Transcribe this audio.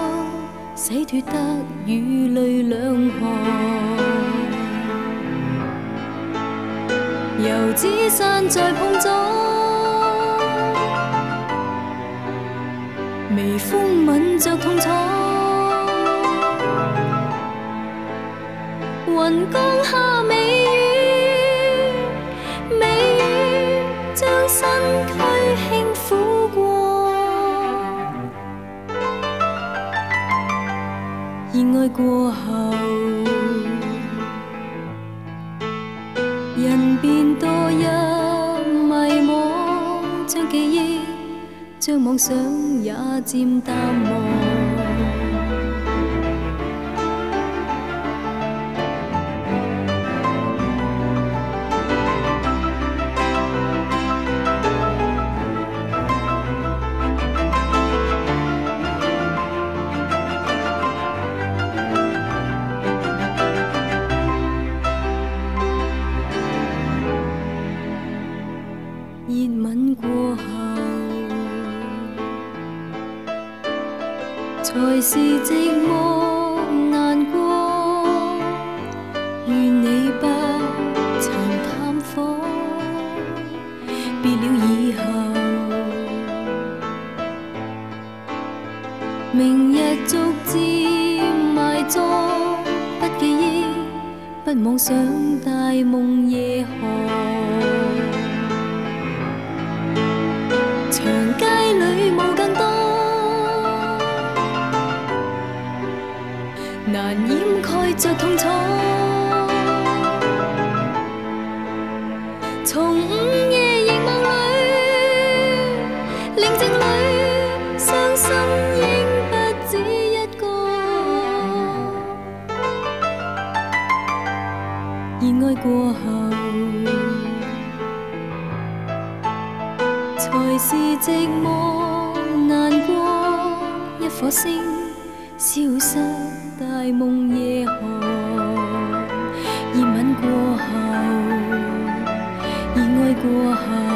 洗脱得雨泪两行。油纸伞在碰撞，微风吻着痛楚。云降下微雨，微雨将身躯轻抚过。热爱过后，人便堕入迷惘，将记忆、将妄想也渐淡忘。热吻过後，才是寂寞難過。願你不曾探訪，別了以後，明日逐漸埋葬，不記憶，不妄想大夢夜航。長街裏霧更多，難掩蓋着痛楚。從午夜凝望裏，寧靜裏，傷心應不止一個。熱愛過後，才是寂寞難過，一顆星消失大夢夜航。熱吻過後，熱愛過後。